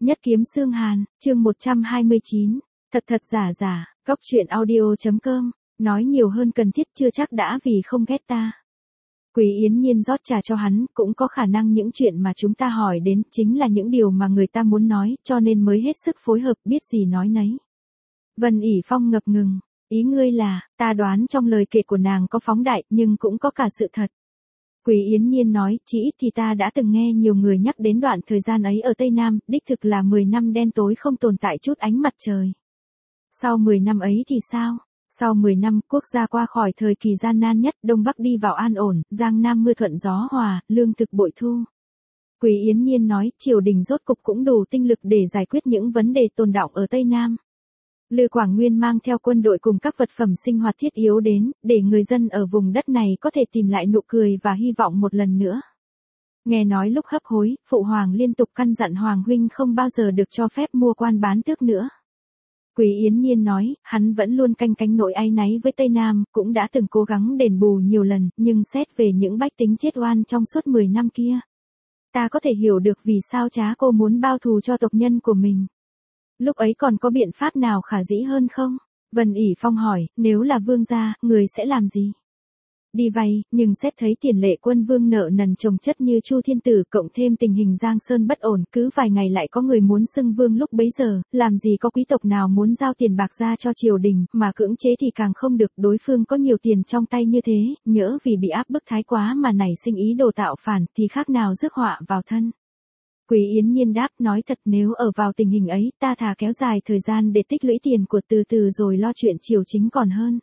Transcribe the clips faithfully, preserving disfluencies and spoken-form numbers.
Nhất kiếm xương hàn, chương một trăm hai mươi chín. Thật thật giả giả, góc truyện audio.com, nói nhiều hơn cần thiết chưa chắc đã vì không ghét ta. Quý Yến Nhiên rót trà cho hắn, cũng có khả năng những chuyện mà chúng ta hỏi đến chính là những điều mà người ta muốn nói, cho nên mới hết sức phối hợp biết gì nói nấy. Vân ỉ Phong ngập ngừng, ý ngươi là, ta đoán trong lời kể của nàng có phóng đại nhưng cũng có cả sự thật. Quý Yến Nhiên nói, chỉ ít thì ta đã từng nghe nhiều người nhắc đến đoạn thời gian ấy ở Tây Nam, đích thực là mười năm đen tối không tồn tại chút ánh mặt trời. Sau mười năm ấy thì sao? Sau mười năm, quốc gia qua khỏi thời kỳ gian nan nhất, Đông Bắc đi vào an ổn, Giang Nam mưa thuận gió hòa, lương thực bội thu. Quý Yến Nhiên nói, triều đình rốt cục cũng đủ tinh lực để giải quyết những vấn đề tồn đọng ở Tây Nam. Lư Quảng Nguyên mang theo quân đội cùng các vật phẩm sinh hoạt thiết yếu đến, để người dân ở vùng đất này có thể tìm lại nụ cười và hy vọng một lần nữa. Nghe nói lúc hấp hối, Phụ Hoàng liên tục căn dặn Hoàng huynh không bao giờ được cho phép mua quan bán tước nữa. Quý Yến Nhiên nói, hắn vẫn luôn canh cánh nỗi áy náy với Tây Nam, cũng đã từng cố gắng đền bù nhiều lần, nhưng xét về những bách tính chết oan trong suốt mười năm kia. Ta có thể hiểu được vì sao Trá Cô muốn bao thù cho tộc nhân của mình. Lúc ấy còn có biện pháp nào khả dĩ hơn không? Vân ỉ Phong hỏi, nếu là vương gia, người sẽ làm gì? Đi vay, nhưng xét thấy tiền lệ quân vương nợ nần chồng chất như Chu Thiên Tử, cộng thêm tình hình Giang Sơn bất ổn, cứ vài ngày lại có người muốn xưng vương lúc bấy giờ, làm gì có quý tộc nào muốn giao tiền bạc ra cho triều đình, mà cưỡng chế thì càng không được, đối phương có nhiều tiền trong tay như thế, nhỡ vì bị áp bức thái quá mà nảy sinh ý đồ tạo phản, thì khác nào rước họa vào thân. Quý Yến Nhiên đáp, nói thật nếu ở vào tình hình ấy, ta thà kéo dài thời gian để tích lũy tiền của từ từ rồi lo chuyện triều chính còn hơn.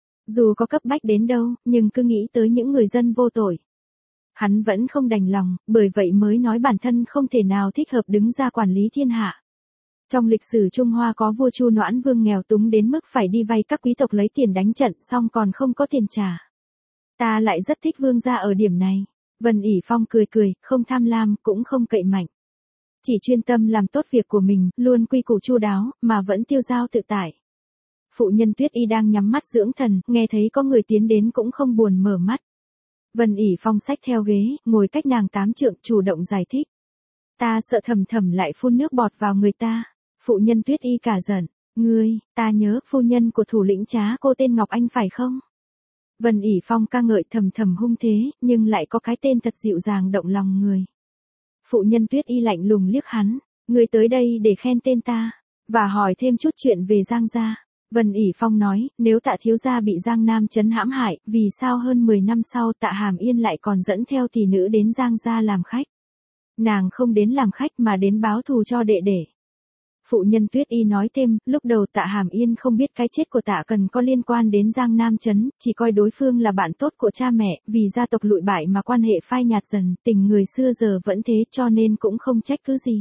Dù có cấp bách đến đâu, nhưng cứ nghĩ tới những người dân vô tội. Hắn vẫn không đành lòng, bởi vậy mới nói bản thân không thể nào thích hợp đứng ra quản lý thiên hạ. Trong lịch sử Trung Hoa có vua Chu Noãn Vương nghèo túng đến mức phải đi vay các quý tộc lấy tiền đánh trận xong còn không có tiền trả. Ta lại rất thích vương gia ở điểm này. Vân ỉ Phong cười cười, không tham lam, cũng không cậy mạnh. Chỉ chuyên tâm làm tốt việc của mình, luôn quy củ chu đáo, mà vẫn tiêu dao tự tại. Phụ nhân Tuyết Y đang nhắm mắt dưỡng thần, nghe thấy có người tiến đến cũng không buồn mở mắt. Vân ỉ Phong xách theo ghế, ngồi cách nàng tám trượng, chủ động giải thích. Ta sợ Thầm Thầm lại phun nước bọt vào người ta. Phụ nhân Tuyết Y cả giận, ngươi, ta nhớ phu nhân của thủ lĩnh Trá Cô tên Ngọc Anh phải không? Vân ỉ Phong ca ngợi Thầm Thầm hung thế, nhưng lại có cái tên thật dịu dàng động lòng người. Phụ nhân Tuyết Y lạnh lùng liếc hắn, ngươi tới đây để khen tên ta, và hỏi thêm chút chuyện về Giang gia. Vân ỉ Phong nói, nếu Tạ thiếu gia bị Giang Nam trấn hãm hại, vì sao hơn mười năm sau Tạ Hàm Yên lại còn dẫn theo tỷ nữ đến Giang gia làm khách? Nàng không đến làm khách mà đến báo thù cho đệ đệ. Phụ nhân Tuyết Y nói thêm, lúc đầu Tạ Hàm Yên không biết cái chết của Tạ Cần có liên quan đến Giang Nam trấn, chỉ coi đối phương là bạn tốt của cha mẹ, vì gia tộc lụi bại mà quan hệ phai nhạt dần, tình người xưa giờ vẫn thế cho nên cũng không trách cứ gì.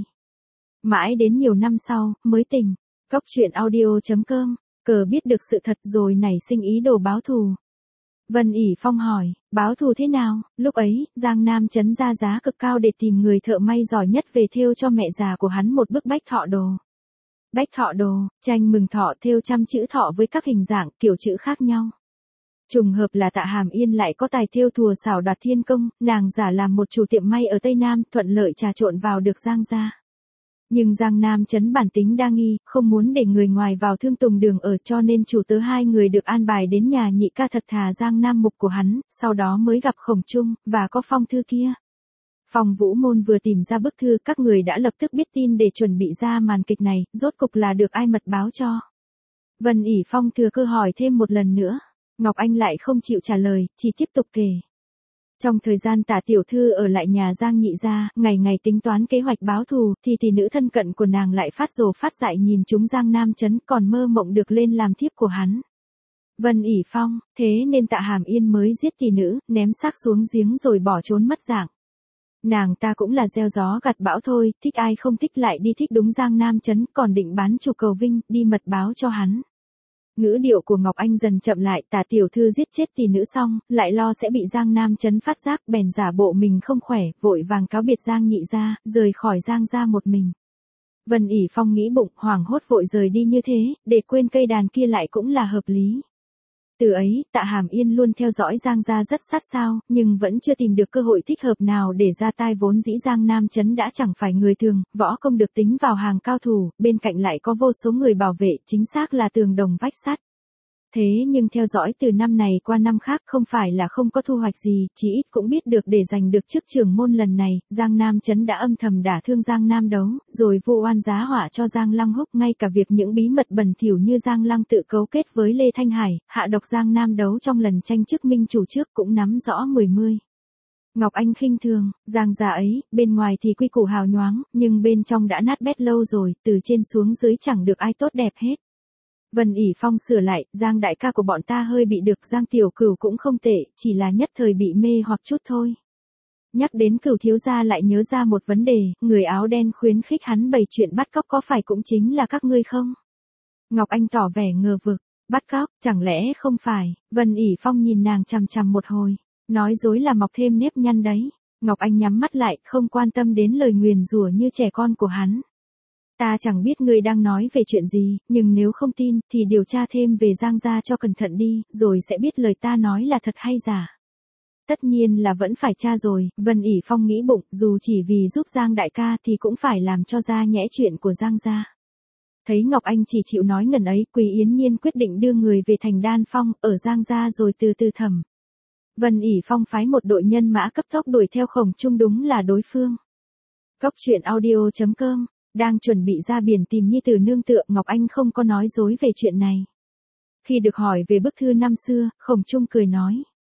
Mãi đến nhiều năm sau, mới tình. Góc truyện audio.com, cờ biết được sự thật rồi nảy sinh ý đồ báo thù. Vân ỉ Phong hỏi, báo thù thế nào? Lúc ấy, Giang Nam trấn ra giá cực cao để tìm người thợ may giỏi nhất về thêu cho mẹ già của hắn một bức bách thọ đồ. Bách thọ đồ, tranh mừng thọ thêu trăm chữ thọ với các hình dạng, kiểu chữ khác nhau. Trùng hợp là Tạ Hàm Yên lại có tài thêu thùa xảo đoạt thiên công, nàng giả làm một chủ tiệm may ở Tây Nam, thuận lợi trà trộn vào được Giang gia. Nhưng Giang Nam trấn bản tính đa nghi, không muốn để người ngoài vào Thương Tùng Đường ở, cho nên chủ tớ hai người được an bài đến nhà nhị ca thật thà Giang Nam Mục của hắn, sau đó mới gặp Khổng Trung, và có phong thư kia. Phong Vũ Môn vừa tìm ra bức thư, các người đã lập tức biết tin để chuẩn bị ra màn kịch này, rốt cục là được ai mật báo cho. Vân ỉ Phong thừa cơ hỏi thêm một lần nữa, Ngọc Anh lại không chịu trả lời, chỉ tiếp tục kể. Trong thời gian Tạ tiểu thư ở lại nhà Giang nhị gia, ngày ngày tính toán kế hoạch báo thù, thì tỷ nữ thân cận của nàng lại phát rồ phát dại nhìn chúng Giang Nam trấn, còn mơ mộng được lên làm thiếp của hắn. Vân ỉ Phong, thế nên Tạ Hàm Yên mới giết tỷ nữ, ném xác xuống giếng rồi bỏ trốn mất dạng. Nàng ta cũng là gieo gió gặt bão thôi, thích ai không thích lại đi thích đúng Giang Nam trấn, còn định bán chủ cầu vinh, đi mật báo cho hắn. Ngữ điệu của Ngọc Anh dần chậm lại, Tạ tiểu thư giết chết tỷ nữ xong, lại lo sẽ bị Giang Nam trấn phát giác, bèn giả bộ mình không khỏe, vội vàng cáo biệt Giang nhị gia, rời khỏi Giang gia một mình. Vân ỉ Phong nghĩ bụng, hoảng hốt vội rời đi như thế, để quên cây đàn kia lại cũng là hợp lý. Từ ấy, Tạ Hàm Yên luôn theo dõi Giang gia rất sát sao, nhưng vẫn chưa tìm được cơ hội thích hợp nào để ra tay. Vốn dĩ Giang Nam Trấn đã chẳng phải người thường, võ công được tính vào hàng cao thủ, bên cạnh lại có vô số người bảo vệ, chính xác là tường đồng vách sắt. Thế nhưng theo dõi từ năm này qua năm khác không phải là không có thu hoạch gì, chỉ ít cũng biết được để giành được chức trưởng môn lần này, Giang Nam Trấn đã âm thầm đả thương Giang Nam Đấu, rồi vu oan giá họa cho Giang Lăng Húc, ngay cả việc những bí mật bẩn thỉu như Giang Lăng tự cấu kết với Lê Thanh Hải, hạ độc Giang Nam Đấu trong lần tranh chức minh chủ trước cũng nắm rõ mười mươi. Ngọc Anh khinh thường, Giang gia ấy, bên ngoài thì quy củ hào nhoáng, nhưng bên trong đã nát bét lâu rồi, từ trên xuống dưới chẳng được ai tốt đẹp hết. Vân ỉ Phong sửa lại, Giang đại ca của bọn ta hơi bị được, Giang tiểu cửu cũng không tệ, chỉ là nhất thời bị mê hoặc chút thôi. Nhắc đến Cửu thiếu gia lại nhớ ra một vấn đề, người áo đen khuyến khích hắn bày chuyện bắt cóc có phải cũng chính là các ngươi không? Ngọc Anh tỏ vẻ ngờ vực, bắt cóc, chẳng lẽ không phải? Vân ỉ Phong nhìn nàng chằm chằm một hồi, nói dối là mọc thêm nếp nhăn đấy. Ngọc Anh nhắm mắt lại, không quan tâm đến lời nguyền rủa như trẻ con của hắn. Ta chẳng biết ngươi đang nói về chuyện gì, nhưng nếu không tin, thì điều tra thêm về Giang gia cho cẩn thận đi, rồi sẽ biết lời ta nói là thật hay giả. Tất nhiên là vẫn phải tra rồi, Vân ỉ Phong nghĩ bụng, dù chỉ vì giúp Giang đại ca thì cũng phải làm cho ra nhẽ chuyện của Giang gia. Thấy Ngọc Anh chỉ chịu nói ngần ấy, Quý Yến Nhiên quyết định đưa người về thành Đan Phong, ở Giang gia rồi từ từ thẩm. Vân ỉ Phong phái một đội nhân mã cấp tốc đuổi theo Khổng Trung, đúng là đối phương. Cốc truyện audio chấm com. Đang chuẩn bị ra biển tìm nhi tử nương tựa, Ngọc Anh không có nói dối về chuyện này. Khi được hỏi về bức thư năm xưa, Khổng Trung cười nói.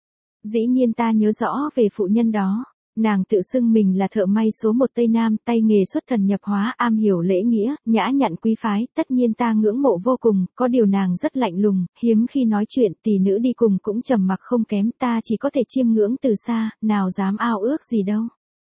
Dĩ nhiên ta nhớ rõ về phụ nhân đó. Nàng tự xưng mình là thợ may số một Tây Nam, tay nghề xuất thần nhập hóa, am hiểu lễ nghĩa, nhã nhặn quý phái, tất nhiên ta ngưỡng mộ vô cùng, có điều nàng rất lạnh lùng, hiếm khi nói chuyện, tỷ nữ đi cùng cũng trầm mặc không kém, ta chỉ có thể chiêm ngưỡng từ xa, nào dám ao ước gì đâu.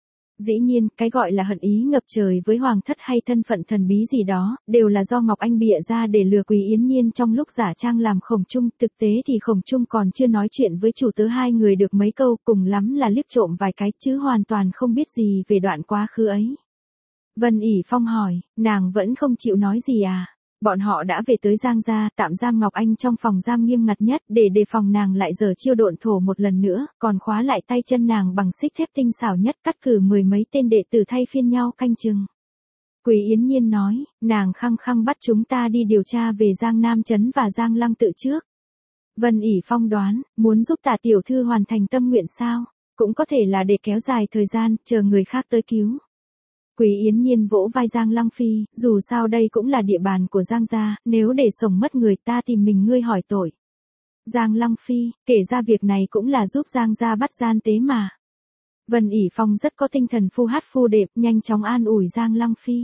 Dĩ nhiên, cái gọi là hận ý ngập trời với hoàng thất hay thân phận thần bí gì đó, đều là do Ngọc Anh bịa ra để lừa Quý Yến Nhiên trong lúc giả trang làm Khổng Trung, thực tế thì Khổng Trung còn chưa nói chuyện với chủ tớ hai người được mấy câu, cùng lắm là liếc trộm vài cái, chứ hoàn toàn không biết gì về đoạn quá khứ ấy. Vân ỉ Phong hỏi, nàng vẫn không chịu nói gì à? Bọn họ đã về tới Giang gia, tạm giam Ngọc Anh trong phòng giam nghiêm ngặt nhất để đề phòng nàng lại giở chiêu độn thổ một lần nữa, còn khóa lại tay chân nàng bằng xích thép tinh xảo nhất, cắt cử mười mấy tên đệ tử thay phiên nhau canh chừng. Quý Yến Nhiên nói, nàng khăng khăng bắt chúng ta đi điều tra về Giang Nam Trấn và Giang Lăng Tự trước. Vân ỉ Phong đoán, muốn giúp Tạ tiểu thư hoàn thành tâm nguyện sao? Cũng có thể là để kéo dài thời gian, chờ người khác tới cứu. Quý Yến Nhiên vỗ vai Giang Lăng Phi, dù sao đây cũng là địa bàn của Giang gia, nếu để sống mất người ta tìm mình ngươi hỏi tội. Giang Lăng Phi, kể ra việc này cũng là giúp Giang gia bắt gian tế mà. Vân ỉ Phong rất có tinh thần phu hát phu đệm, nhanh chóng an ủi Giang Lăng Phi.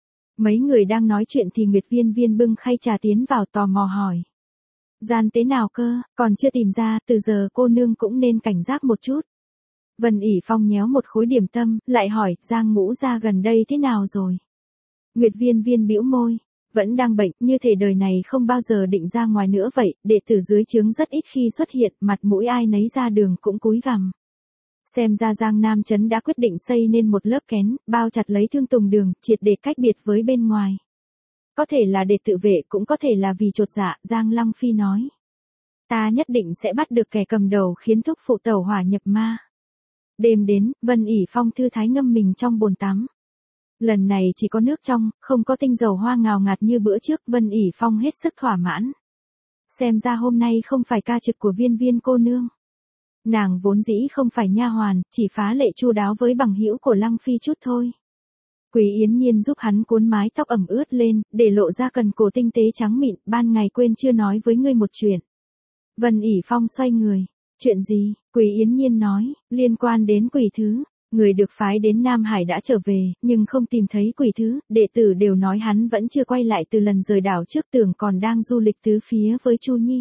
Mấy người đang nói chuyện thì Nguyệt Viên Viên bưng khay trà tiến vào tò mò hỏi. Gian tế nào cơ, còn chưa tìm ra, từ giờ cô nương cũng nên cảnh giác một chút. Vân ỉ Phong nhéo một khối điểm tâm, lại hỏi, Giang Ngũ gia gần đây thế nào rồi? Nguyệt Viên Viên bĩu môi, vẫn đang bệnh, như thể đời này không bao giờ định ra ngoài nữa vậy, đệ tử dưới trướng rất ít khi xuất hiện, mặt mũi ai nấy ra đường cũng cúi gằm. Xem ra Giang Nam Trấn đã quyết định xây nên một lớp kén, bao chặt lấy Thương Tùng Đường, triệt để cách biệt với bên ngoài. Có thể là để tự vệ, cũng có thể là vì chột dạ, Giang Lăng Phi nói. Ta nhất định sẽ bắt được kẻ cầm đầu khiến thúc phụ tẩu hỏa nhập ma. Đêm đến, Vân ỉ Phong thư thái ngâm mình trong bồn tắm. Lần này chỉ có nước trong, không có tinh dầu hoa ngào ngạt như bữa trước, Vân ỉ Phong hết sức thỏa mãn. Xem ra hôm nay không phải ca trực của Viên Viên cô nương. Nàng vốn dĩ không phải nha hoàn, chỉ phá lệ chu đáo với bằng hữu của Lăng Phi chút thôi. Quý Yến Nhiên giúp hắn cuốn mái tóc ẩm ướt lên, để lộ ra cần cổ tinh tế trắng mịn, ban ngày quên chưa nói với ngươi một chuyện. Vân ỉ Phong xoay người. Chuyện gì? Quý Yến Nhiên nói, liên quan đến Quỷ Thứ. Người được phái đến Nam Hải đã trở về, nhưng không tìm thấy Quỷ Thứ, đệ tử đều nói hắn vẫn chưa quay lại từ lần rời đảo trước, tưởng còn đang du lịch tứ phía với Chu Nhi.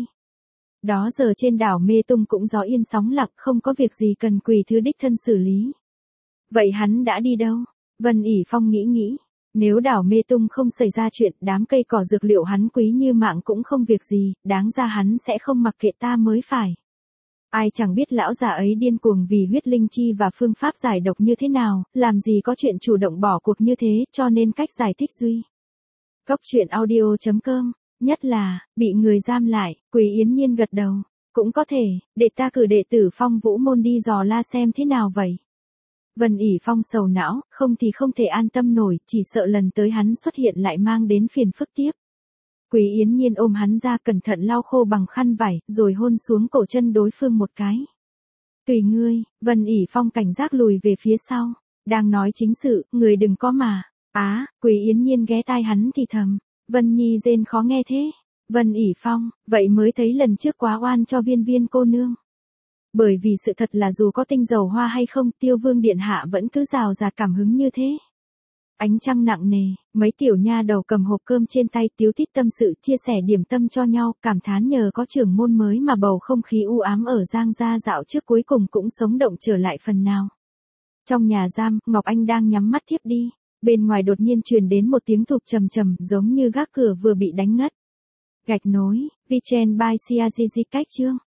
Đó giờ trên đảo Mê Tung cũng gió yên sóng lặng, không có việc gì cần Quỷ Thứ đích thân xử lý. Vậy hắn đã đi đâu? Vân ỉ Phong nghĩ nghĩ. Nếu đảo Mê Tung không xảy ra chuyện, đám cây cỏ dược liệu hắn quý như mạng cũng không việc gì, đáng ra hắn sẽ không mặc kệ ta mới phải. Ai chẳng biết lão già ấy điên cuồng vì huyết linh chi và phương pháp giải độc như thế nào, làm gì có chuyện chủ động bỏ cuộc như thế, cho nên cách giải thích duy. Cốc truyện audio chấm com, nhất là, bị người giam lại, Quý Yến Nhiên gật đầu. Cũng có thể, để ta cử đệ tử Phong Vũ môn đi dò la xem thế nào vậy. Vân ỉ Phong sầu não, không thì không thể an tâm nổi, chỉ sợ lần tới hắn xuất hiện lại mang đến phiền phức tiếp. Quý Yến Nhiên ôm hắn ra cẩn thận lau khô bằng khăn vải, rồi hôn xuống cổ chân đối phương một cái. Tùy ngươi, Vân ỉ Phong cảnh giác lùi về phía sau. Đang nói chính sự, người đừng có mà. Á, Quý Yến Nhiên ghé tai hắn thì thầm. Vân Nhi rên khó nghe thế. Vân ỉ Phong, vậy mới thấy lần trước quá oan cho Viên Viên cô nương. Bởi vì sự thật là dù có tinh dầu hoa hay không, Tiêu Vương điện hạ vẫn cứ rào rạt cảm hứng như thế. Ánh trăng nặng nề, mấy tiểu nha đầu cầm hộp cơm trên tay tíu tít tâm sự chia sẻ điểm tâm cho nhau, cảm thán nhờ có trưởng môn mới mà bầu không khí u ám ở Giang gia dạo trước cuối cùng cũng sống động trở lại phần nào. Trong nhà giam, Ngọc Anh đang nhắm mắt thiếp đi, bên ngoài đột nhiên truyền đến một tiếng thục trầm trầm giống như gác cửa vừa bị đánh ngất. Gạch nối, Vichen by Siazizi cách chương.